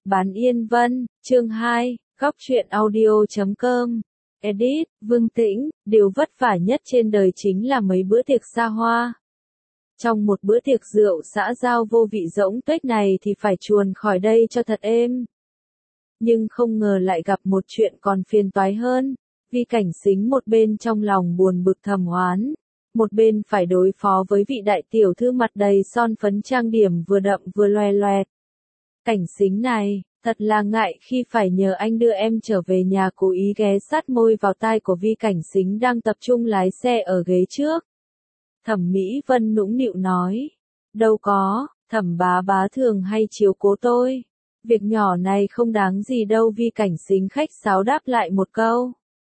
Bán Yên Vân, chương 2, góc truyện audio.com. Edit, Vương Tĩnh, điều vất vả nhất trên đời chính là mấy bữa tiệc xa hoa. Trong một bữa tiệc rượu xã giao vô vị rỗng tuếch này thì phải chuồn khỏi đây cho thật êm. Nhưng không ngờ lại gặp một chuyện còn phiền toái hơn. Vi Cảnh Sính một bên trong lòng buồn bực thầm oán, một bên phải đối phó với vị đại tiểu thư mặt đầy son phấn trang điểm vừa đậm vừa loè loẹt. Cảnh Sính này, thật là ngại khi phải nhờ anh đưa em trở về nhà, cố ý ghé sát môi vào tai của Vi Cảnh Sính đang tập trung lái xe ở ghế trước. Thẩm Mỹ Vân nũng nịu nói, đâu có, Thẩm bá thường hay chiếu cố tôi. Việc nhỏ này không đáng gì đâu. Vi Cảnh Sính khách sáo đáp lại một câu.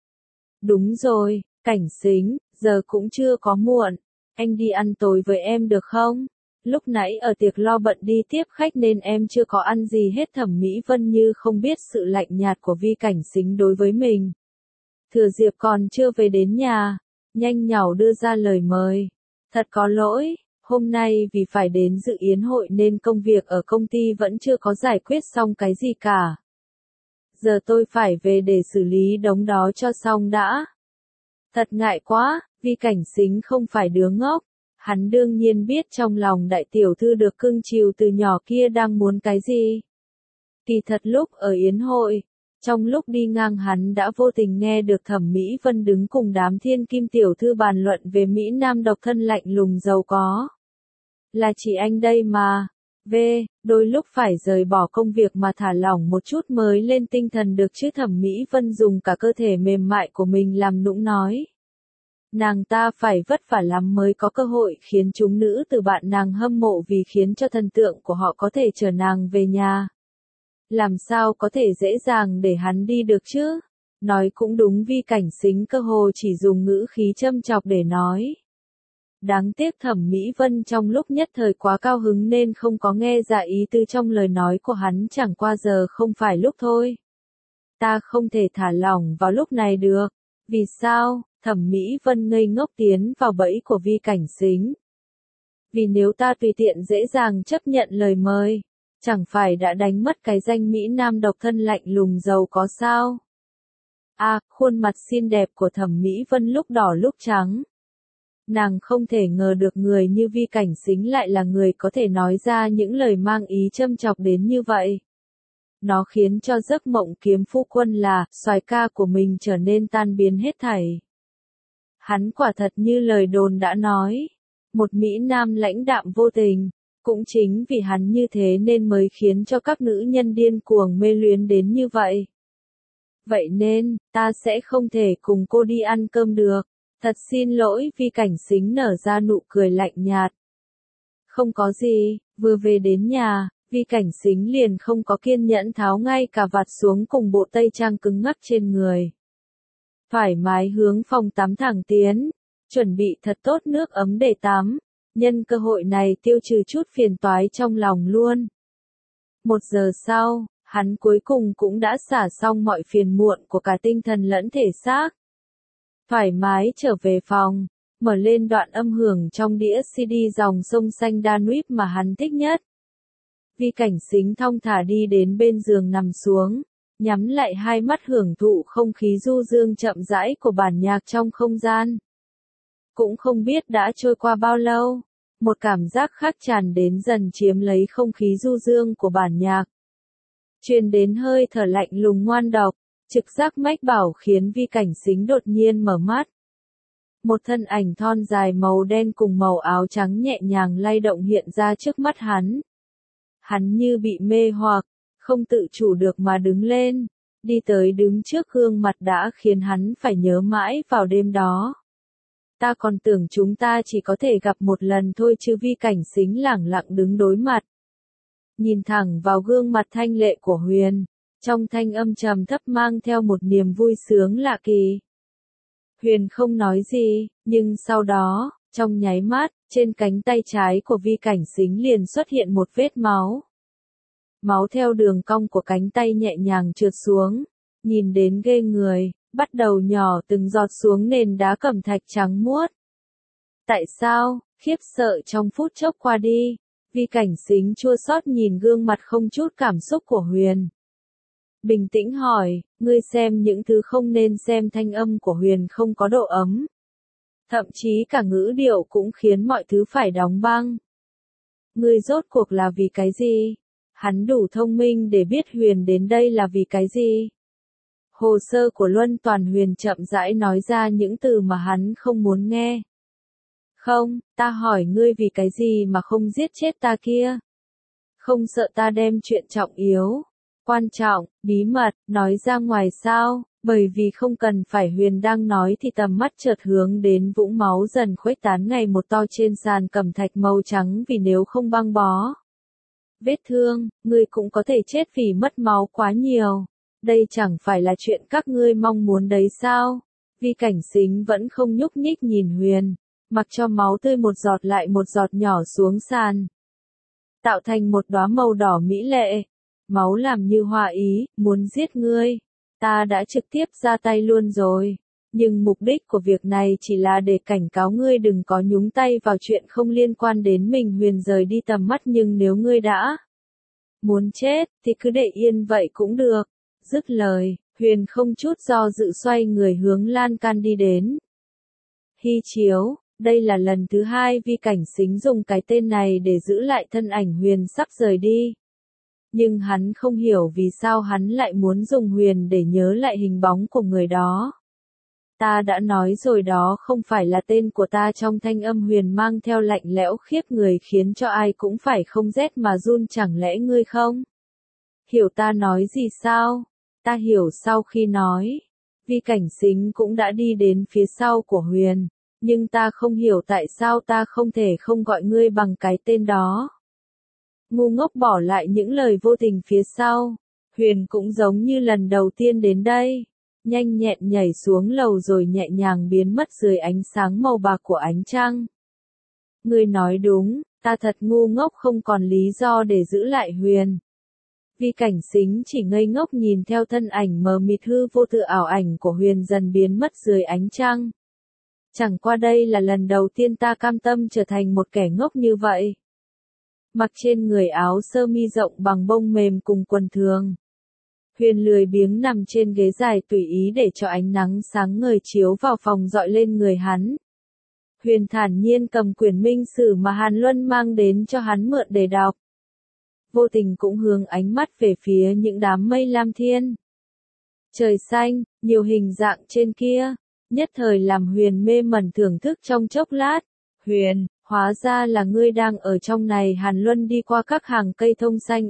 Đúng rồi, Cảnh Sính, giờ cũng chưa có muộn, anh đi ăn tối với em được không? Lúc nãy ở tiệc lo bận đi tiếp khách nên em chưa có ăn gì hết. Thẩm Mỹ Vân như không biết sự lạnh nhạt của Vi Cảnh Sính đối với mình. Thừa dịp còn chưa về đến nhà, nhanh nhảu đưa ra lời mời. Thật có lỗi, hôm nay vì phải đến dự yến hội nên công việc ở công ty vẫn chưa có giải quyết xong cái gì cả. Giờ tôi phải về để xử lý đống đó cho xong đã. Thật ngại quá, Vi Cảnh Sính không phải đứa ngốc. Hắn đương nhiên biết trong lòng đại tiểu thư được cưng chiều từ nhỏ kia đang muốn cái gì. Kỳ thật lúc ở yến hội, trong lúc đi ngang hắn đã vô tình nghe được Thẩm Mỹ Vân đứng cùng đám thiên kim tiểu thư bàn luận về Mỹ Nam độc thân lạnh lùng giàu có. Là chị anh đây mà. Đôi lúc phải rời bỏ công việc mà thả lỏng một chút mới lên tinh thần được chứ. Thẩm Mỹ Vân dùng cả cơ thể mềm mại của mình làm nũng nói. Nàng ta phải vất vả lắm mới có cơ hội khiến chúng nữ từ bạn nàng hâm mộ vì khiến cho thần tượng của họ có thể chở nàng về nhà. Làm sao có thể dễ dàng để hắn đi được chứ? Nói cũng đúng. Vi Cảnh Sính cơ hồ chỉ dùng ngữ khí châm chọc để nói. Đáng tiếc Thẩm Mỹ Vân trong lúc nhất thời quá cao hứng nên không có nghe ra ý tư trong lời nói của hắn. Chẳng qua giờ không phải lúc thôi. Ta không thể thả lỏng vào lúc này được. Vì sao? Thẩm Mỹ Vân ngây ngốc tiến vào bẫy của Vi Cảnh Sính. Vì nếu ta tùy tiện dễ dàng chấp nhận lời mời, chẳng phải đã đánh mất cái danh Mỹ Nam độc thân lạnh lùng giàu có sao? Khuôn mặt xinh đẹp của Thẩm Mỹ Vân lúc đỏ lúc trắng. Nàng không thể ngờ được người như Vi Cảnh Sính lại là người có thể nói ra những lời mang ý châm chọc đến như vậy. Nó khiến cho giấc mộng kiếm phu quân là soái ca của mình trở nên tan biến hết thảy. Hắn quả thật như lời đồn đã nói, một Mỹ Nam lãnh đạm vô tình. Cũng chính vì hắn như thế nên mới khiến cho các nữ nhân điên cuồng mê luyến đến như vậy. Vậy nên, ta sẽ không thể cùng cô đi ăn cơm được. Thật xin lỗi. Vi Cảnh Sính nở ra nụ cười lạnh nhạt. Không có gì, vừa về đến nhà, Vi Cảnh Sính liền không có kiên nhẫn tháo ngay cả vạt xuống cùng bộ tây trang cứng ngắc trên người. Thoải mái hướng phòng tắm thẳng tiến, chuẩn bị thật tốt nước ấm để tắm. Nhân cơ hội này tiêu trừ chút phiền toái trong lòng luôn. 1 giờ sau, hắn cuối cùng cũng đã xả xong mọi phiền muộn của cả tinh thần lẫn thể xác. Thoải mái trở về phòng, mở lên đoạn âm hưởng trong đĩa CD dòng sông xanh Danube mà hắn thích nhất. Vi Cảnh Sính thong thả đi đến bên giường nằm xuống, nhắm lại hai mắt hưởng thụ không khí du dương chậm rãi của bản nhạc trong không gian. Cũng không biết đã trôi qua bao lâu, một cảm giác khác tràn đến dần chiếm lấy không khí du dương của bản nhạc. Truyền đến hơi thở lạnh lùng ngoan độc, trực giác mách bảo khiến Vi Cảnh Sính đột nhiên mở mắt. Một thân ảnh thon dài màu đen cùng màu áo trắng nhẹ nhàng lay động hiện ra trước mắt hắn. Hắn như bị mê hoặc, không tự chủ được mà đứng lên, đi tới đứng trước gương mặt đã khiến hắn phải nhớ mãi vào đêm đó. Ta còn tưởng chúng ta chỉ có thể gặp một lần thôi chứ. Vi Cảnh Sính lẳng lặng đứng đối mặt. Nhìn thẳng vào gương mặt thanh lệ của Huyền, trong thanh âm trầm thấp mang theo một niềm vui sướng lạ kỳ. Huyền không nói gì, nhưng sau đó, trong nháy mắt, trên cánh tay trái của Vi Cảnh Sính liền xuất hiện một vết máu. Máu theo đường cong của cánh tay nhẹ nhàng trượt xuống, nhìn đến ghê người, bắt đầu nhỏ từng giọt xuống nền đá cẩm thạch trắng muốt. Tại sao? Khiếp sợ trong phút chốc qua đi, Vi Cảnh Sính chua xót nhìn gương mặt không chút cảm xúc của Huyền. Bình tĩnh hỏi, ngươi xem những thứ không nên xem, thanh âm của Huyền không có độ ấm. Thậm chí cả ngữ điệu cũng khiến mọi thứ phải đóng băng. Ngươi rốt cuộc là vì cái gì? Hắn đủ thông minh để biết Huyền đến đây là vì cái gì. Hồ sơ của Luân Toàn, Huyền chậm rãi nói ra những từ mà hắn không muốn nghe. Không, ta hỏi ngươi vì cái gì mà không giết chết ta kia? Không sợ ta đem chuyện trọng yếu, quan trọng, bí mật, nói ra ngoài sao? Bởi vì không cần phải. Huyền đang nói thì tầm mắt chợt hướng đến vũng máu dần khuếch tán ngày một to trên sàn cẩm thạch màu trắng, vì nếu không băng bó vết thương, ngươi cũng có thể chết vì mất máu quá nhiều. Đây chẳng phải là chuyện các ngươi mong muốn đấy sao? Vi Cảnh Sính vẫn không nhúc nhích nhìn Huyền, mặc cho máu tươi một giọt lại một giọt nhỏ xuống sàn, tạo thành một đóa màu đỏ mỹ lệ. Máu làm như hoa ý, muốn giết ngươi. Ta đã trực tiếp ra tay luôn rồi. Nhưng mục đích của việc này chỉ là để cảnh cáo ngươi đừng có nhúng tay vào chuyện không liên quan đến mình. Huyền rời đi tầm mắt, nhưng nếu ngươi đã muốn chết, thì cứ để yên vậy cũng được. Dứt lời, Huyền không chút do dự xoay người hướng lan can đi đến. Hy Chiếu, đây là lần thứ hai Vi Cảnh Sính dùng cái tên này để giữ lại thân ảnh Huyền sắp rời đi. Nhưng hắn không hiểu vì sao hắn lại muốn dùng Huyền để nhớ lại hình bóng của người đó. Ta đã nói rồi đó không phải là tên của ta. Trong thanh âm Huyền mang theo lạnh lẽo khiếp người, khiến cho ai cũng phải không rét mà run. Chẳng lẽ ngươi không hiểu ta nói gì sao? Ta hiểu. Sau khi nói, Vi Cảnh Sính cũng đã đi đến phía sau của Huyền. Nhưng ta không hiểu tại sao ta không thể không gọi ngươi bằng cái tên đó. Ngu ngốc bỏ lại những lời vô tình phía sau. Huyền cũng giống như lần đầu tiên đến đây. Nhanh nhẹn nhảy xuống lầu rồi nhẹ nhàng biến mất dưới ánh sáng màu bạc của ánh trăng. Ngươi nói đúng, ta thật ngu ngốc, không còn lý do để giữ lại Huyền. Vi Cảnh Sính chỉ ngây ngốc nhìn theo thân ảnh mờ mịt hư vô tự ảo ảnh của Huyền dần biến mất dưới ánh trăng. Chẳng qua đây là lần đầu tiên ta cam tâm trở thành một kẻ ngốc như vậy. Mặc trên người áo sơ mi rộng bằng bông mềm cùng quần thường, Huyền lười biếng nằm trên ghế dài tùy ý để cho ánh nắng sáng ngời chiếu vào phòng dọi lên người hắn. Huyền thản nhiên cầm quyển minh sử mà Hàn Luân mang đến cho hắn mượn để đọc. Vô tình cũng hướng ánh mắt về phía những đám mây lam thiên. Trời xanh, nhiều hình dạng trên kia, nhất thời làm Huyền mê mẩn thưởng thức trong chốc lát. Huyền, hóa ra là ngươi đang ở trong này. Hàn Luân đi qua các hàng cây thông xanh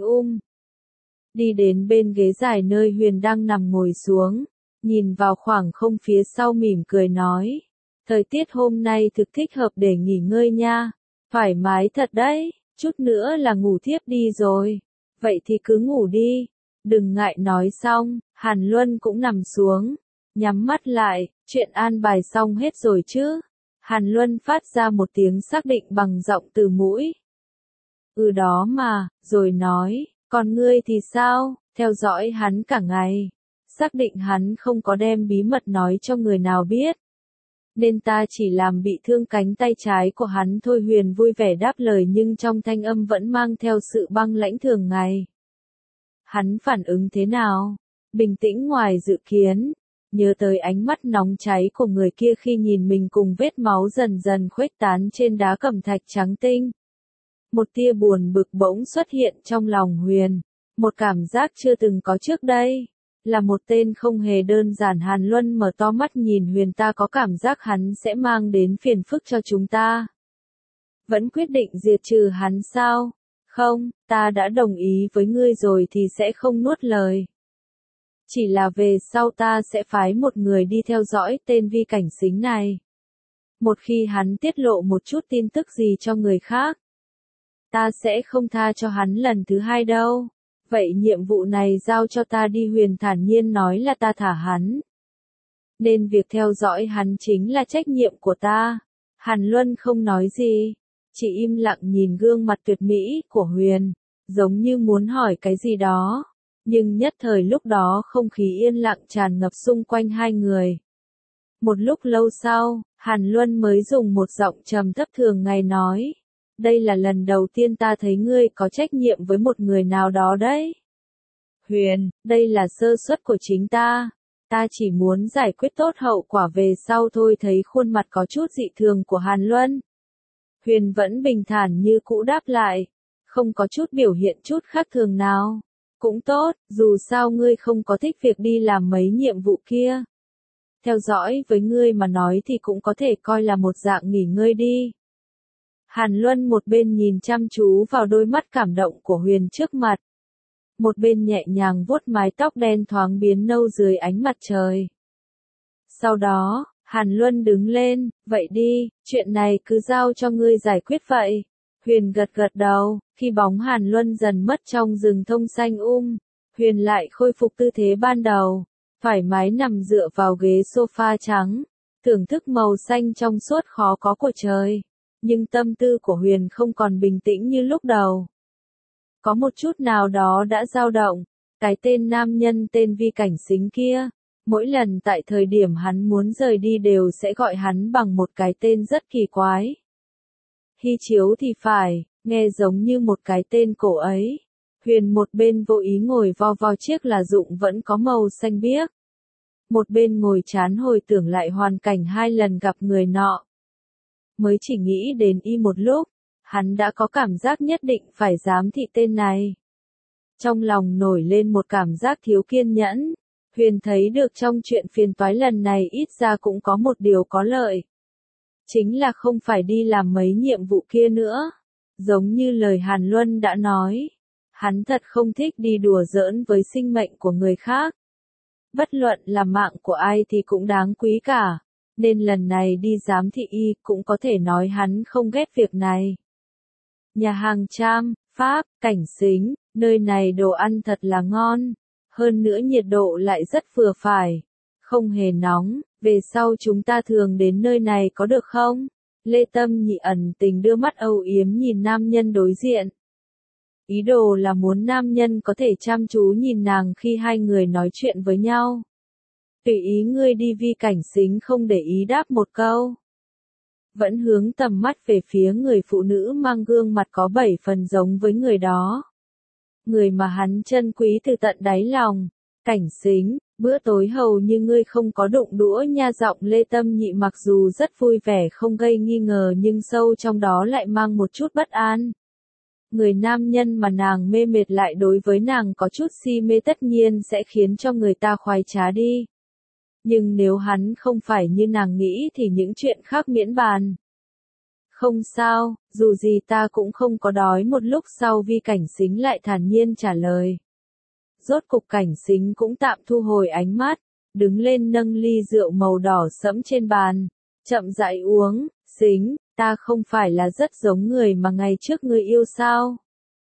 đi đến bên ghế dài nơi Huyền đang nằm ngồi xuống, nhìn vào khoảng không phía sau mỉm cười nói. Thời tiết hôm nay thực thích hợp để nghỉ ngơi nha, thoải mái thật đấy, chút nữa là ngủ thiếp đi rồi. Vậy thì cứ ngủ đi, đừng ngại. Nói xong, Hàn Luân cũng nằm xuống, nhắm mắt lại. Chuyện an bài xong hết rồi chứ? Hàn Luân phát ra một tiếng xác định bằng giọng từ mũi. Ừ đó mà, rồi nói, còn ngươi thì sao? Theo dõi hắn cả ngày, xác định hắn không có đem bí mật nói cho người nào biết, nên ta chỉ làm bị thương cánh tay trái của hắn thôi. Huyền vui vẻ đáp lời, nhưng trong thanh âm vẫn mang theo sự băng lãnh thường ngày. Hắn phản ứng thế nào? Bình tĩnh ngoài dự kiến. Nhớ tới ánh mắt nóng cháy của người kia khi nhìn mình cùng vết máu dần dần khuếch tán trên đá cẩm thạch trắng tinh. Một tia buồn bực bỗng xuất hiện trong lòng Huyền, một cảm giác chưa từng có trước đây. Là một tên không hề đơn giản. Hàn Luân mở to mắt nhìn Huyền. Ta có cảm giác hắn sẽ mang đến phiền phức cho chúng ta. Vẫn quyết định diệt trừ hắn sao? Không, ta đã đồng ý với ngươi rồi thì sẽ không nuốt lời. Chỉ là về sau ta sẽ phái một người đi theo dõi tên Vi Cảnh Sính này. Một khi hắn tiết lộ một chút tin tức gì cho người khác, ta sẽ không tha cho hắn lần thứ hai đâu. Vậy nhiệm vụ này giao cho ta đi. Huyền thản nhiên nói. Là ta thả hắn, nên việc theo dõi hắn chính là trách nhiệm của ta. Hàn Luân không nói gì, chỉ im lặng nhìn gương mặt tuyệt mỹ của Huyền, giống như muốn hỏi cái gì đó. Nhưng nhất thời lúc đó không khí yên lặng tràn ngập xung quanh hai người. Một lúc lâu sau, Hàn Luân mới dùng một giọng trầm thấp thường ngày nói. đây là lần đầu tiên ta thấy ngươi có trách nhiệm với một người nào đó đấy. Huyền, đây là sơ suất của chính ta. Ta chỉ muốn giải quyết tốt hậu quả về sau thôi. Thấy khuôn mặt có chút dị thường của Hàn Luân. Huyền vẫn bình thản như cũ đáp lại. Không có chút biểu hiện chút khác thường nào. Cũng tốt, dù sao ngươi không có thích việc đi làm mấy nhiệm vụ kia. Theo dõi với ngươi mà nói thì cũng có thể coi là một dạng nghỉ ngơi đi. Hàn Luân một bên nhìn chăm chú vào đôi mắt cảm động của Huyền trước mặt. Một bên nhẹ nhàng vuốt mái tóc đen thoáng biến nâu dưới ánh mặt trời. Sau đó, Hàn Luân đứng lên, vậy đi, chuyện này cứ giao cho ngươi giải quyết vậy. Huyền gật gật đầu, khi bóng Hàn Luân dần mất trong rừng thông xanh Huyền lại khôi phục tư thế ban đầu, thoải mái nằm dựa vào ghế sofa trắng, thưởng thức màu xanh trong suốt khó có của trời. Nhưng tâm tư của Huyền không còn bình tĩnh như lúc đầu. Có một chút nào đó đã dao động, cái tên nam nhân tên Vi Cảnh Sính kia, mỗi lần tại thời điểm hắn muốn rời đi đều sẽ gọi hắn bằng một cái tên rất kỳ quái. Hy Chiếu thì phải, nghe giống như một cái tên cổ ấy. Huyền một bên vô ý ngồi vo vo chiếc là dụng vẫn có màu xanh biếc. Một bên ngồi chán hồi tưởng lại hoàn cảnh 2 lần gặp người nọ. Mới chỉ nghĩ đến y một lúc, hắn đã có cảm giác nhất định phải giám thị tên này. Trong lòng nổi lên một cảm giác thiếu kiên nhẫn. Huyền thấy được trong chuyện phiền toái lần này ít ra cũng có một điều có lợi. Chính là không phải đi làm mấy nhiệm vụ kia nữa. Giống như lời Hàn Luân đã nói. Hắn thật không thích đi đùa giỡn với sinh mệnh của người khác. Bất luận là mạng của ai thì cũng đáng quý cả. Nên lần này đi giám thị y cũng có thể nói hắn không ghét việc này. Nhà hàng Tram, Pháp, Cảnh Sính, nơi này đồ ăn thật là ngon. Hơn nữa nhiệt độ lại rất vừa phải. Không hề nóng, về sau chúng ta thường đến nơi này có được không? Lê Tâm Nhị ẩn tình đưa mắt âu yếm nhìn nam nhân đối diện. Ý đồ là muốn nam nhân có thể chăm chú nhìn nàng khi hai người nói chuyện với nhau. Tùy ý ngươi đi. Vi Cảnh Sính không để ý đáp một câu. Vẫn hướng tầm mắt về phía người phụ nữ mang gương mặt có 7 phần giống với người đó. Người mà hắn trân quý từ tận đáy lòng. Cảnh Sính, bữa tối hầu như ngươi không có đụng đũa nha. Giọng Lê Tâm Nhị mặc dù rất vui vẻ không gây nghi ngờ nhưng sâu trong đó lại mang một chút bất an. Người nam nhân mà nàng mê mệt lại đối với nàng có chút si mê tất nhiên sẽ khiến cho người ta khoái trá đi. Nhưng nếu hắn không phải như nàng nghĩ thì những chuyện khác miễn bàn. Không sao, dù gì ta cũng không có đói. Một lúc sau Vi Cảnh Sính lại thản nhiên trả lời. Rốt cục Cảnh Sính cũng tạm thu hồi ánh mắt, đứng lên nâng ly rượu màu đỏ sẫm trên bàn, chậm rãi uống. Sính, ta không phải là rất giống người mà ngày trước ngươi yêu sao?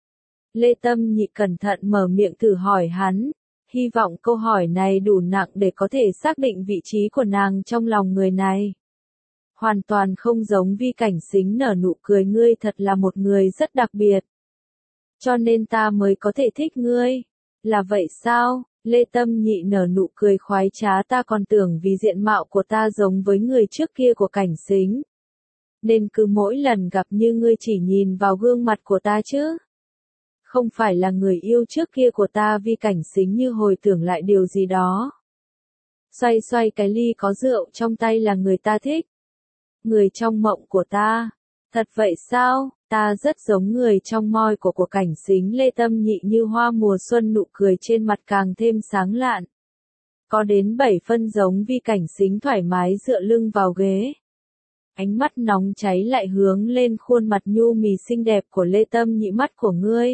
Lê Tâm Nhị cẩn thận mở miệng thử hỏi hắn, hy vọng câu hỏi này đủ nặng để có thể xác định vị trí của nàng trong lòng người này. Hoàn toàn không giống. Vi Cảnh Sính nở nụ cười. Ngươi thật là một người rất đặc biệt. Cho nên ta mới có thể thích ngươi. Là vậy sao? Lê Tâm Nhị nở nụ cười khoái trá. Ta còn tưởng vì diện mạo của ta giống với người trước kia của Cảnh Sính. Nên cứ mỗi lần gặp như ngươi chỉ nhìn vào gương mặt của ta chứ. Không phải là người yêu trước kia của ta. Vi Cảnh Sính như hồi tưởng lại điều gì đó. Xoay xoay cái ly có rượu trong tay. Là người ta thích. Người trong mộng của ta. Thật vậy sao? Ta rất giống người trong moi của Cảnh Sính. Lê Tâm Nhị như hoa mùa xuân, nụ cười trên mặt càng thêm sáng lạn. Có đến 7 phân giống. Vi Cảnh Sính thoải mái dựa lưng vào ghế. Ánh mắt nóng cháy lại hướng lên khuôn mặt nhu mì xinh đẹp của Lê Tâm Nhị. Mắt của ngươi.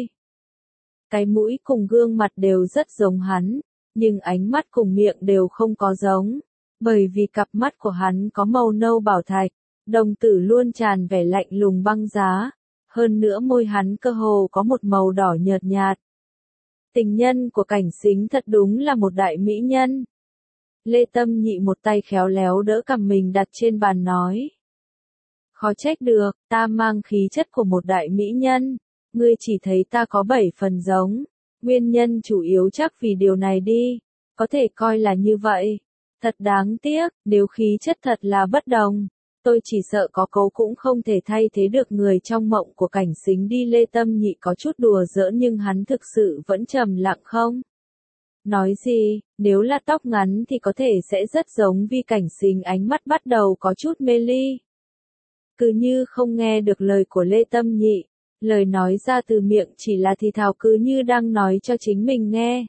Cái mũi cùng gương mặt đều rất giống hắn, nhưng ánh mắt cùng miệng đều không có giống. Bởi vì cặp mắt của hắn có màu nâu bảo thạch, đồng tử luôn tràn vẻ lạnh lùng băng giá. Hơn nữa môi hắn cơ hồ có một màu đỏ nhợt nhạt. Tình nhân của Cảnh Sính thật đúng là một đại mỹ nhân. Lê Tâm Nhị một tay khéo léo đỡ cằm mình đặt trên bàn nói. Khó trách được, ta mang khí chất của một đại mỹ nhân. Ngươi chỉ thấy ta có 7 phần giống. Nguyên nhân chủ yếu chắc vì điều này đi. Có thể coi là như vậy. Thật đáng tiếc, nếu khí chất thật là bất đồng. Tôi chỉ sợ có cấu cũng không thể thay thế được người trong mộng của Cảnh Sính đi. Lê Tâm Nhị có chút đùa giỡn nhưng hắn thực sự vẫn trầm lặng không nói gì. Nếu là tóc ngắn thì có thể sẽ rất giống Vi Cảnh Sính. Ánh mắt bắt đầu có chút mê ly. Cứ như không nghe được lời của Lê Tâm Nhị. Lời nói ra từ miệng chỉ là thì thào, cứ như đang nói cho chính mình nghe.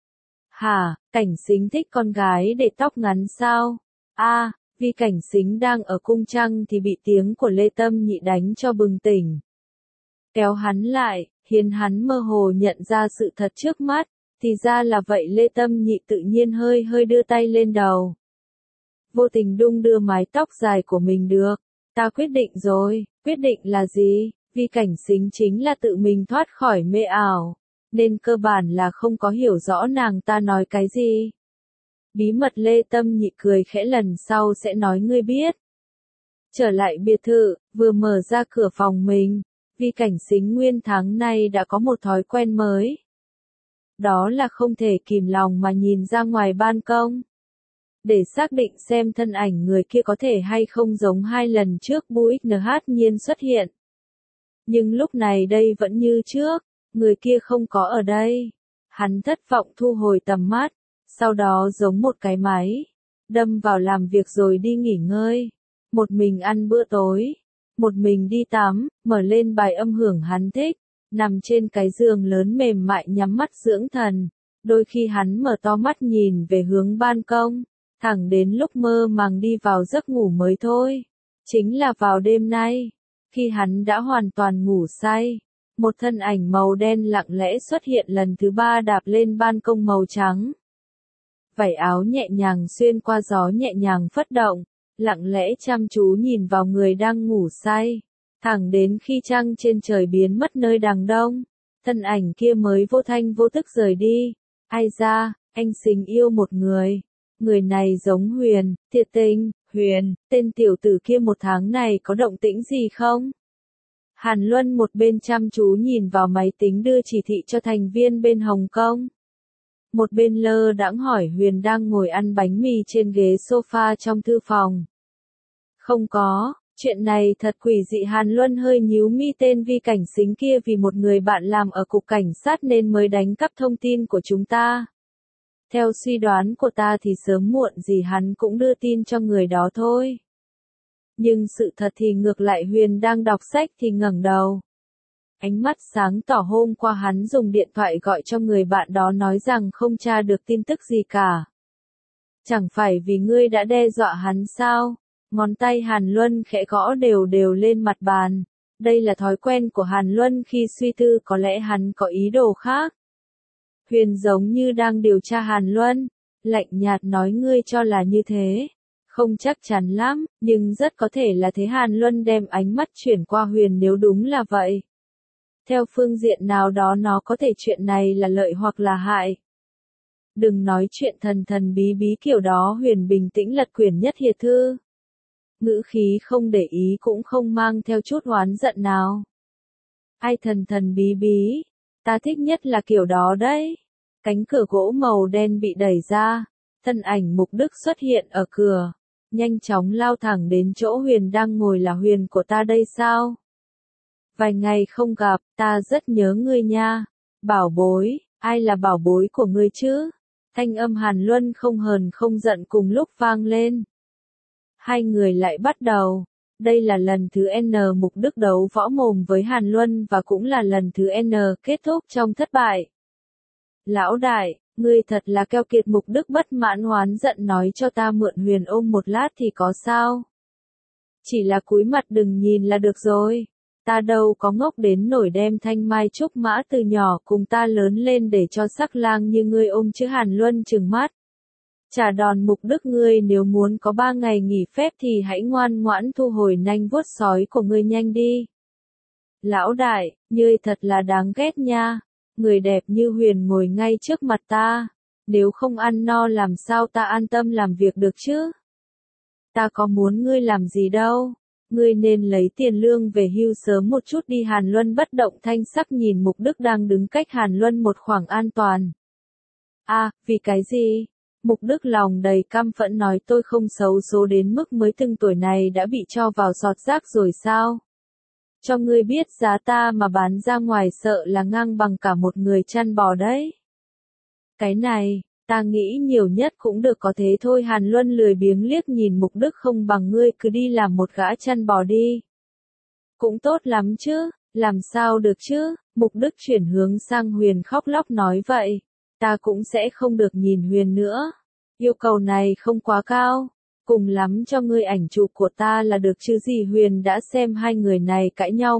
Hả, Cảnh Sính thích con gái để tóc ngắn sao? A, Vi Cảnh Sính đang ở cung trăng thì bị tiếng của Lê Tâm Nhị đánh cho bừng tỉnh. Kéo hắn lại, khiến hắn mơ hồ nhận ra sự thật trước mắt. Thì ra là vậy. Lê Tâm Nhị tự nhiên hơi hơi đưa tay lên đầu. Vô tình đung đưa mái tóc dài của mình. Được, ta quyết định rồi. Quyết định là gì? Vi Cảnh Sính chính là tự mình thoát khỏi mê ảo, nên cơ bản là không có hiểu rõ nàng ta nói cái gì. Bí mật. Lê Tâm Nhị cười khẽ, lần sau sẽ nói ngươi biết. Trở lại biệt thự, vừa mở ra cửa phòng mình, Vi Cảnh Sính nguyên tháng nay đã có một thói quen mới. Đó là không thể kìm lòng mà nhìn ra ngoài ban công. Để xác định xem thân ảnh người kia có thể hay không giống 2 lần trước Bùi NH Nhiên xuất hiện. Nhưng lúc này đây vẫn như trước, người kia không có ở đây. Hắn thất vọng thu hồi tầm mắt, sau đó giống một cái máy, đâm vào làm việc rồi đi nghỉ ngơi. Một mình ăn bữa tối, một mình đi tắm, mở lên bài âm hưởng hắn thích, nằm trên cái giường lớn mềm mại nhắm mắt dưỡng thần. Đôi khi hắn mở to mắt nhìn về hướng ban công, thẳng đến lúc mơ màng đi vào giấc ngủ mới thôi. Chính là vào đêm nay, khi hắn đã hoàn toàn ngủ say, một thân ảnh màu đen lặng lẽ xuất hiện lần thứ 3 đạp lên ban công màu trắng. Vải áo nhẹ nhàng xuyên qua gió nhẹ nhàng phất động, lặng lẽ chăm chú nhìn vào người đang ngủ say. Thẳng đến khi trăng trên trời biến mất nơi đằng đông, thân ảnh kia mới vô thanh vô tức rời đi. Ai ra, anh Sính yêu một người. Người này giống Huyền, thiệt tình. Huyền, tên tiểu tử kia 1 tháng này có động tĩnh gì không? Hàn Luân một bên chăm chú nhìn vào máy tính đưa chỉ thị cho thành viên bên Hồng Kông. Một bên lơ đãng hỏi Huyền đang ngồi ăn bánh mì trên ghế sofa trong thư phòng. Không có, chuyện này thật quỷ dị. Hàn Luân hơi nhíu mi. Tên Vi Cảnh Sính kia vì một người bạn làm ở cục cảnh sát nên mới đánh cắp thông tin của chúng ta. Theo suy đoán của ta thì sớm muộn gì hắn cũng đưa tin cho người đó thôi. Nhưng sự thật thì ngược lại. Huyền đang đọc sách thì ngẩng đầu. Ánh mắt sáng tỏ. Hôm qua hắn dùng điện thoại gọi cho người bạn đó nói rằng không tra được tin tức gì cả. Chẳng phải vì ngươi đã đe dọa hắn sao? Ngón tay Hàn Luân khẽ gõ đều đều lên mặt bàn. Đây là thói quen của Hàn Luân khi suy tư, có lẽ hắn có ý đồ khác. Huyền giống như đang điều tra Hàn Luân, lạnh nhạt nói ngươi cho là như thế. Không chắc chắn lắm, nhưng rất có thể là thế. Hàn Luân đem ánh mắt chuyển qua Huyền. Nếu đúng là vậy, theo phương diện nào đó nó có thể chuyện này là lợi hoặc là hại. Đừng nói chuyện thần thần bí bí kiểu đó. Huyền bình tĩnh lật quyển nhất hiệp thư. Ngữ khí không để ý cũng không mang theo chút oán giận nào. Ai thần thần bí bí, ta thích nhất là kiểu đó đấy. Cánh cửa gỗ màu đen bị đẩy ra, thân ảnh Mục Đức xuất hiện ở cửa, nhanh chóng lao thẳng đến chỗ Huyền đang ngồi. Là Huyền của ta đây sao? Vài ngày không gặp, ta rất nhớ ngươi nha. Bảo bối, ai là bảo bối của ngươi chứ? Thanh âm Hàn Luân không hờn không giận cùng lúc vang lên. Hai người lại bắt đầu. Đây là lần thứ N Mục Đức đấu võ mồm với Hàn Luân và cũng là lần thứ N kết thúc trong thất bại. Lão đại, ngươi thật là keo kiệt. Mục Đức bất mãn oán giận nói cho ta mượn Huyền ôm một lát thì có sao? Chỉ là cúi mặt đừng nhìn là được rồi. Ta đâu có ngốc đến nổi đem thanh mai trúc mã từ nhỏ cùng ta lớn lên để cho sắc lang như ngươi ôm chứ. Hàn Luân trừng mắt. Trả đòn. Mục Đức, ngươi nếu muốn có 3 ngày nghỉ phép thì hãy ngoan ngoãn thu hồi nanh vuốt sói của ngươi nhanh đi. Lão đại, ngươi thật là đáng ghét nha. Người đẹp như Huyền ngồi ngay trước mặt ta. Nếu không ăn no làm sao ta an tâm làm việc được chứ? Ta có muốn ngươi làm gì đâu. Ngươi nên lấy tiền lương về hưu sớm một chút đi. Hàn Luân bất động thanh sắc nhìn Mục Đức đang đứng cách Hàn Luân một khoảng an toàn. À, vì cái gì? Mục Đức lòng đầy căm phẫn nói tôi không xấu số đến mức mới từng tuổi này đã bị cho vào sọt rác rồi sao? Cho ngươi biết giá ta mà bán ra ngoài sợ là ngang bằng cả một người chăn bò đấy. Cái này, ta nghĩ nhiều nhất cũng được có thế thôi. Hàn Luân lười biếng liếc nhìn Mục Đức không bằng ngươi cứ đi làm một gã chăn bò đi. Cũng tốt lắm chứ, làm sao được chứ, Mục Đức chuyển hướng sang Huyền khóc lóc nói vậy. Ta cũng sẽ không được nhìn Huyền nữa. Yêu cầu này không quá cao. Cùng lắm cho ngươi ảnh chụp của ta là được chứ gì. Huyền đã xem hai người này cãi nhau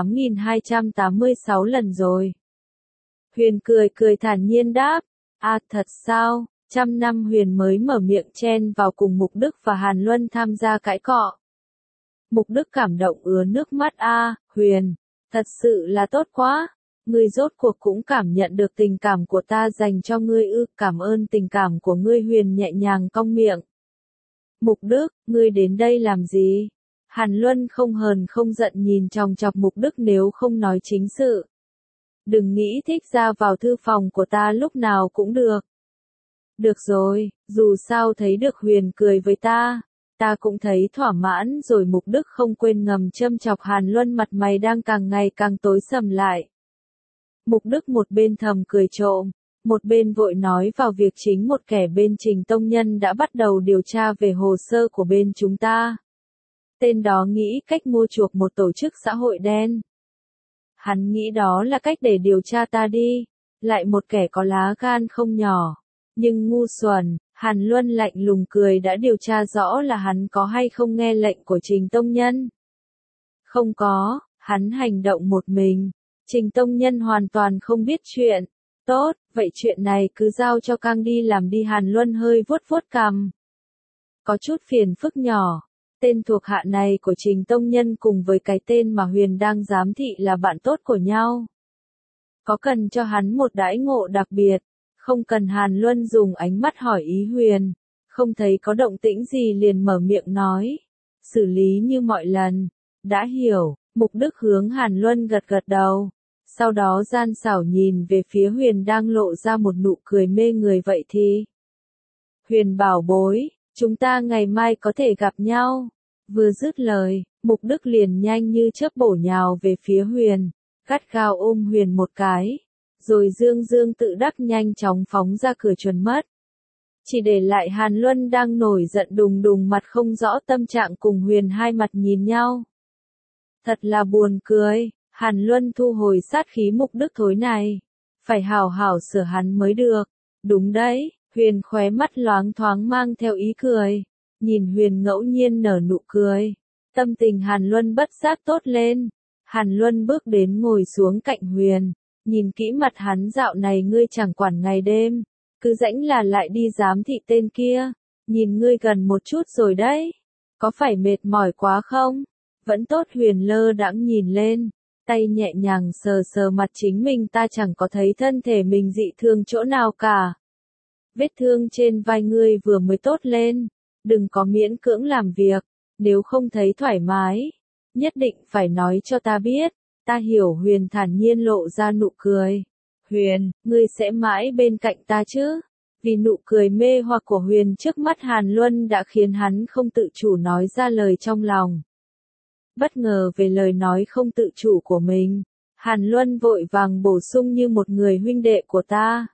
18.286 lần rồi. Huyền cười cười thản nhiên đáp. À thật sao, 100 năm Huyền mới mở miệng chen vào cùng Mục Đức và Hàn Luân tham gia cãi cọ. Mục Đức cảm động ứa nước mắt. Huyền, thật sự là tốt quá. Ngươi rốt cuộc cũng cảm nhận được tình cảm của ta dành cho ngươi ư? Cảm ơn tình cảm của ngươi. Huyền nhẹ nhàng cong miệng. Mục Đức, ngươi đến đây làm gì? Hàn Luân không hờn không giận nhìn chòng chọc Mục Đức nếu không nói chính sự. Đừng nghĩ thích ra vào thư phòng của ta lúc nào cũng được. Được rồi, dù sao thấy được Huyền cười với ta cũng thấy thỏa mãn rồi. Mục Đức không quên ngầm châm chọc Hàn Luân, mặt mày đang càng ngày càng tối sầm lại. Mục Đức một bên thầm cười trộm, một bên vội nói vào việc chính. Một kẻ bên Trình Tông Nhân đã bắt đầu điều tra về hồ sơ của bên chúng ta. Tên đó nghĩ cách mua chuộc một tổ chức xã hội đen. Hắn nghĩ đó là cách để điều tra ta đi. Lại một kẻ có lá gan không nhỏ, nhưng ngu xuẩn. Hàn Luân lạnh lùng cười. Đã điều tra rõ là hắn có hay không nghe lệnh của Trình Tông Nhân? Không có, hắn hành động một mình. Trình Tông Nhân hoàn toàn không biết chuyện. Tốt, vậy chuyện này cứ giao cho Cang đi làm đi. Hàn Luân hơi vuốt vuốt cằm. Có chút phiền phức nhỏ. Tên thuộc hạ này của Trình Tông Nhân cùng với cái tên mà Huyền đang giám thị là bạn tốt của nhau. Có cần cho hắn một đãi ngộ đặc biệt? Không cần. Hàn Luân dùng ánh mắt hỏi ý Huyền. Không thấy có động tĩnh gì liền mở miệng nói. Xử lý như mọi lần. Đã hiểu. Mục Đức hướng Hàn Luân gật gật đầu. Sau đó gian xảo nhìn về phía Huyền đang lộ ra một nụ cười mê người. Vậy thì Huyền bảo bối, chúng ta ngày mai có thể gặp nhau. Vừa dứt lời, Mục Đức liền nhanh như chớp bổ nhào về phía Huyền, gắt gao ôm Huyền một cái, rồi dương dương tự đắc nhanh chóng phóng ra cửa chuẩn mất. Chỉ để lại Hàn Luân đang nổi giận đùng đùng mặt không rõ tâm trạng cùng Huyền hai mặt nhìn nhau. Thật là buồn cười. Hàn Luân thu hồi sát khí. Mục Đức thối này, phải hảo hảo sửa hắn mới được. Đúng đấy. Huyền khóe mắt loáng thoáng mang theo ý cười. Nhìn Huyền ngẫu nhiên nở nụ cười, tâm tình Hàn Luân bất giác tốt lên. Hàn Luân bước đến ngồi xuống cạnh Huyền, nhìn kỹ mặt hắn. Dạo này ngươi chẳng quản ngày đêm, cứ rãnh là lại đi giám thị tên kia. Nhìn ngươi gần một chút rồi đấy. Có phải mệt mỏi quá không? Vẫn tốt. Huyền lơ đãng nhìn lên, tay nhẹ nhàng sờ sờ mặt chính mình. Ta chẳng có thấy thân thể mình dị thường chỗ nào cả. Vết thương trên vai ngươi vừa mới tốt lên. Đừng có miễn cưỡng làm việc. Nếu không thấy thoải mái, nhất định phải nói cho ta biết. Ta hiểu. Huyền thản nhiên lộ ra nụ cười. Huyền, ngươi sẽ mãi bên cạnh ta chứ? Vì nụ cười mê hoặc của Huyền trước mắt Hàn Luân đã khiến hắn không tự chủ nói ra lời trong lòng. Bất ngờ về lời nói không tự chủ của mình, Hàn Luân vội vàng bổ sung như một người huynh đệ của ta.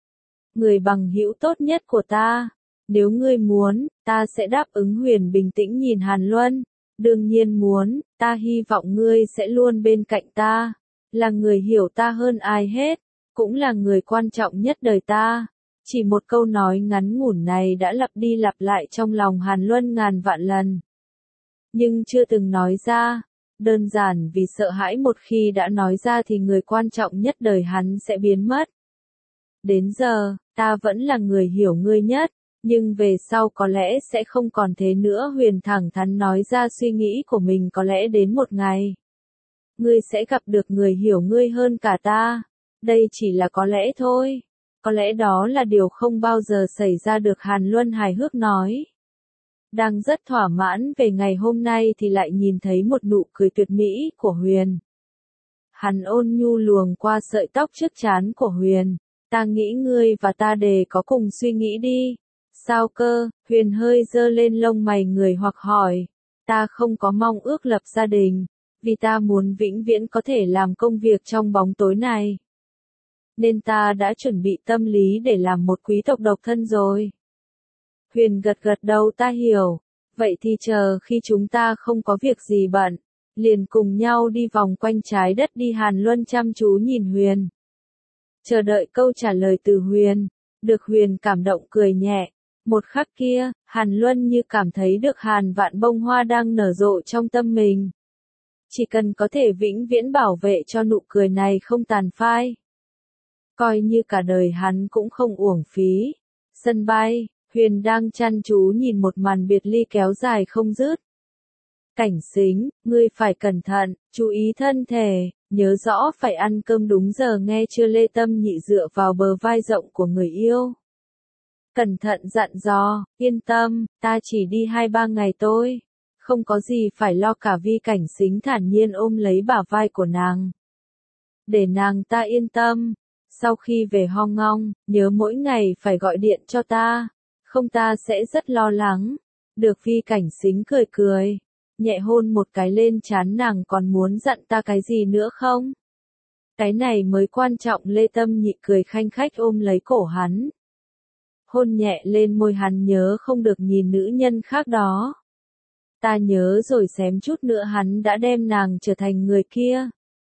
Người bằng hữu tốt nhất của ta. Nếu ngươi muốn, ta sẽ đáp ứng. Huyền bình tĩnh nhìn Hàn Luân. Đương nhiên muốn, ta hy vọng ngươi sẽ luôn bên cạnh ta. Là người hiểu ta hơn ai hết, cũng là người quan trọng nhất đời ta. Chỉ một câu nói ngắn ngủn này đã lặp đi lặp lại trong lòng Hàn Luân ngàn vạn lần. Nhưng chưa từng nói ra, đơn giản vì sợ hãi một khi đã nói ra thì người quan trọng nhất đời hắn sẽ biến mất. Đến giờ, ta vẫn là người hiểu ngươi nhất, nhưng về sau có lẽ sẽ không còn thế nữa. Huyền thẳng thắn nói ra suy nghĩ của mình. Có lẽ đến một ngày, ngươi sẽ gặp được người hiểu ngươi hơn cả ta. Đây chỉ là có lẽ thôi. Có lẽ đó là điều không bao giờ xảy ra được. Hàn Luân hài hước nói. Đang rất thỏa mãn về ngày hôm nay thì lại nhìn thấy một nụ cười tuyệt mỹ của Huyền. Hắn ôn nhu luồng qua sợi tóc trước trán của Huyền. Ta nghĩ ngươi và ta đều có cùng suy nghĩ đi. Sao cơ? Huyền hơi giơ lên lông mày người hoặc hỏi. Ta không có mong ước lập gia đình, vì ta muốn vĩnh viễn có thể làm công việc trong bóng tối này. Nên ta đã chuẩn bị tâm lý để làm một quý tộc độc thân rồi. Huyền gật gật đầu, ta hiểu. Vậy thì chờ khi chúng ta không có việc gì bận, liền cùng nhau đi vòng quanh trái đất đi. Hàn Luân chăm chú nhìn Huyền, chờ đợi câu trả lời từ Huyền. Được Huyền cảm động cười nhẹ. Một khắc kia, Hàn Luân như cảm thấy được ngàn vạn bông hoa đang nở rộ trong tâm mình. Chỉ cần có thể vĩnh viễn bảo vệ cho nụ cười này không tàn phai, coi như cả đời hắn cũng không uổng phí. Sân bay, Huyền đang chăm chú nhìn một màn biệt ly kéo dài không dứt. Cảnh Sính, ngươi phải cẩn thận, chú ý thân thể, nhớ rõ phải ăn cơm đúng giờ nghe chưa? Lê Tâm Nhị dựa vào bờ vai rộng của người yêu. Cẩn thận dặn dò, yên tâm, ta chỉ đi 2-3 ngày thôi. Không có gì phải lo cả. Vi Cảnh Sính thản nhiên ôm lấy bả vai của nàng. Để nàng ta yên tâm. Sau khi về Hong Kong, nhớ mỗi ngày phải gọi điện cho ta. Không ta sẽ rất lo lắng. Được. Vi Cảnh Sính cười cười. Nhẹ hôn một cái lên trán nàng. Còn muốn dặn ta cái gì nữa không? Cái này mới quan trọng. Lê Tâm Nhị cười khanh khách ôm lấy cổ hắn. Hôn nhẹ lên môi hắn. Nhớ không được nhìn nữ nhân khác đó. Ta nhớ rồi, xém chút nữa hắn đã đem nàng trở thành người kia.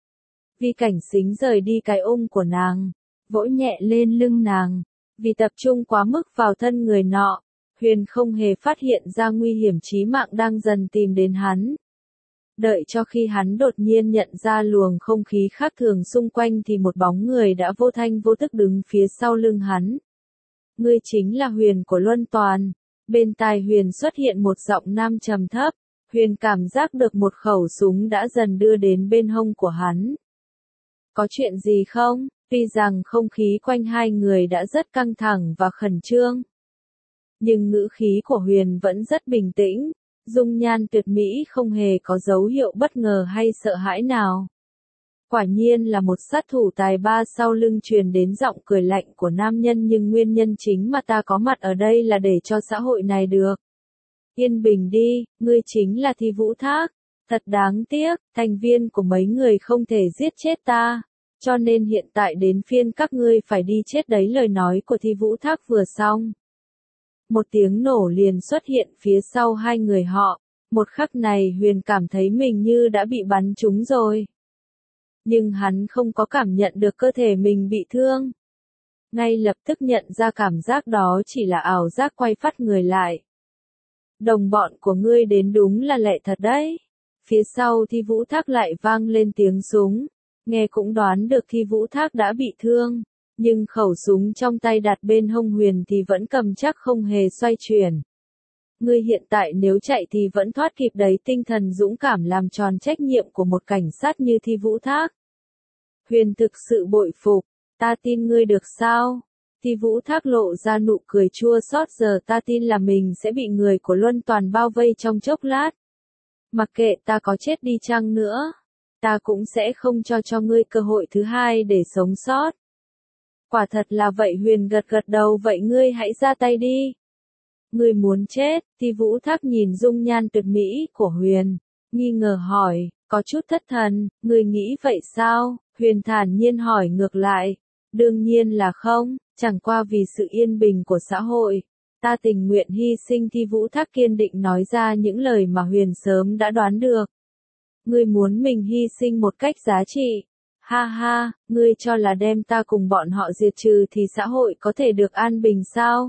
Vi Cảnh Sính rời đi cái ôm của nàng, vỗ nhẹ lên lưng nàng. Vì tập trung quá mức vào thân người nọ, Huyền không hề phát hiện ra nguy hiểm chí mạng đang dần tìm đến hắn. Đợi cho khi hắn đột nhiên nhận ra luồng không khí khác thường xung quanh thì một bóng người đã vô thanh vô tức đứng phía sau lưng hắn. Ngươi chính là Huyền của Luân Toàn. Bên tai Huyền xuất hiện một giọng nam trầm thấp. Huyền cảm giác được một khẩu súng đã dần đưa đến bên hông của hắn. Có chuyện gì không? Tuy rằng không khí quanh hai người đã rất căng thẳng và khẩn trương, nhưng ngữ khí của Huyền vẫn rất bình tĩnh. Dung nhan tuyệt mỹ không hề có dấu hiệu bất ngờ hay sợ hãi nào. Quả nhiên là một sát thủ tài ba. Sau lưng truyền đến giọng cười lạnh của nam nhân. Nhưng nguyên nhân chính mà ta có mặt ở đây là để cho xã hội này được yên bình đi. Ngươi chính là Thi Vũ Thác. Thật đáng tiếc, thành viên của mấy người không thể giết chết ta. Cho nên hiện tại đến phiên các ngươi phải đi chết đấy. Lời nói của Thi Vũ Thác vừa xong, một tiếng nổ liền xuất hiện phía sau hai người họ. Một khắc này Huyền cảm thấy mình như đã bị bắn trúng rồi. Nhưng hắn không có cảm nhận được cơ thể mình bị thương. Ngay lập tức nhận ra cảm giác đó chỉ là ảo giác, quay phát người lại. Đồng bọn của ngươi đến đúng là lẹ thật đấy. Phía sau Thi Vũ Thác lại vang lên tiếng súng. Nghe cũng đoán được Thi Vũ Thác đã bị thương. Nhưng khẩu súng trong tay đặt bên hông Huyền thì vẫn cầm chắc không hề xoay chuyển. Ngươi hiện tại nếu chạy thì vẫn thoát kịp đấy. Tinh thần dũng cảm làm tròn trách nhiệm của một cảnh sát như Thi Vũ Thác. Huyền thực sự bội phục. Ta tin ngươi được sao? Thi Vũ Thác lộ ra nụ cười chua xót. Giờ ta tin là mình sẽ bị người của Luân Toàn bao vây trong chốc lát. Mặc kệ ta có chết đi chăng nữa, ta cũng sẽ không cho ngươi cơ hội thứ hai để sống sót. Quả thật là vậy. Huyền gật gật đầu. Vậy ngươi hãy ra tay đi. Ngươi muốn chết? Thi Vũ Thác nhìn dung nhan tuyệt mỹ của Huyền, nghi ngờ hỏi, có chút thất thần. Ngươi nghĩ vậy sao? Huyền thản nhiên hỏi ngược lại. Đương nhiên là không, chẳng qua vì sự yên bình của xã hội, ta tình nguyện hy sinh. Thi Vũ Thác kiên định nói ra những lời mà Huyền sớm đã đoán được. Ngươi muốn mình hy sinh một cách giá trị? Ha ha, ngươi cho là đem ta cùng bọn họ diệt trừ thì xã hội có thể được an bình sao?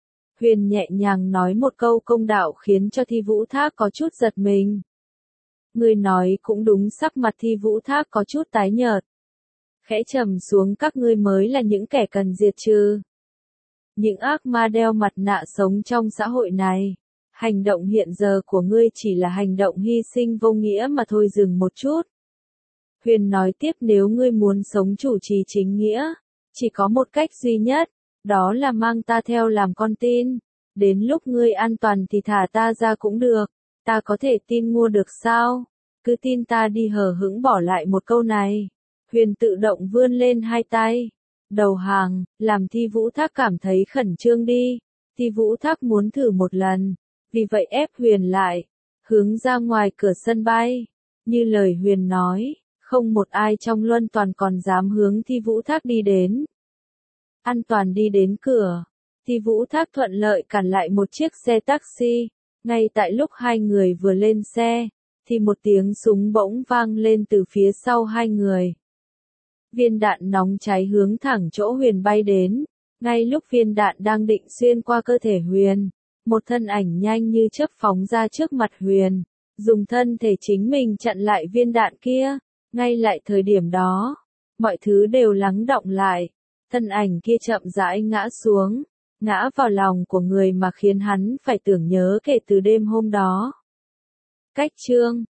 Huyền nhẹ nhàng nói một câu công đạo khiến cho Thi Vũ Thác có chút giật mình. Ngươi nói cũng đúng. Sắc mặt Thi Vũ Thác có chút tái nhợt, khẽ trầm xuống. Các ngươi mới là những kẻ cần diệt trừ. Những ác ma đeo mặt nạ sống trong xã hội này. Hành động hiện giờ của ngươi chỉ là hành động hy sinh vô nghĩa mà thôi. Dừng một chút. Huyền nói tiếp, nếu ngươi muốn sống chủ trì chính nghĩa, chỉ có một cách duy nhất, đó là mang ta theo làm con tin. Đến lúc ngươi an toàn thì thả ta ra cũng được. Ta có thể tin mua được sao? Cứ tin ta đi. Hờ hững bỏ lại một câu này, Huyền tự động vươn lên hai tay. Đầu hàng, làm Thi Vũ Thác cảm thấy khẩn trương đi. Ti Vũ Thác muốn thử một lần, vì vậy ép Huyền lại, hướng ra ngoài cửa sân bay. Như lời Huyền nói, không một ai trong Luân Toàn còn dám hướng Ti Vũ Thác đi đến. An toàn đi đến cửa, Ti Vũ Thác thuận lợi cản lại một chiếc xe taxi. Ngay tại lúc hai người vừa lên xe, thì một tiếng súng bỗng vang lên từ phía sau hai người. Viên đạn nóng cháy hướng thẳng chỗ Huyền bay đến. Ngay lúc viên đạn đang định xuyên qua cơ thể Huyền, một thân ảnh nhanh như chớp phóng ra trước mặt Huyền, dùng thân thể chính mình chặn lại viên đạn kia. Ngay lại thời điểm đó, mọi thứ đều lắng đọng lại. Thân ảnh kia chậm rãi ngã xuống, ngã vào lòng của người mà khiến hắn phải tưởng nhớ kể từ đêm hôm đó. Cách chương